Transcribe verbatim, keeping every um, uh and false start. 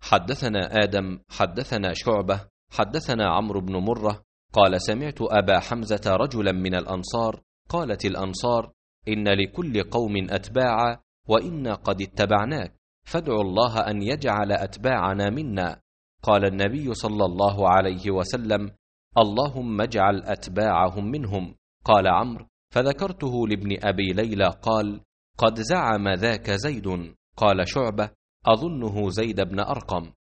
حدثنا آدم حدثنا شعبة حدثنا عمرو بن مرة قال سمعت أبا حمزة رجلا من الأنصار قالت الأنصار إن لكل قوم أتباعا وإنا قد اتبعناك فادعوا الله أن يجعل أتباعنا منا. قال النبي صلى الله عليه وسلم اللهم اجعل أتباعهم منهم. قال عمرو فذكرته لابن أبي ليلى قال قد زعم ذاك زيد. قال شعبة أظنه زيد بن أرقم.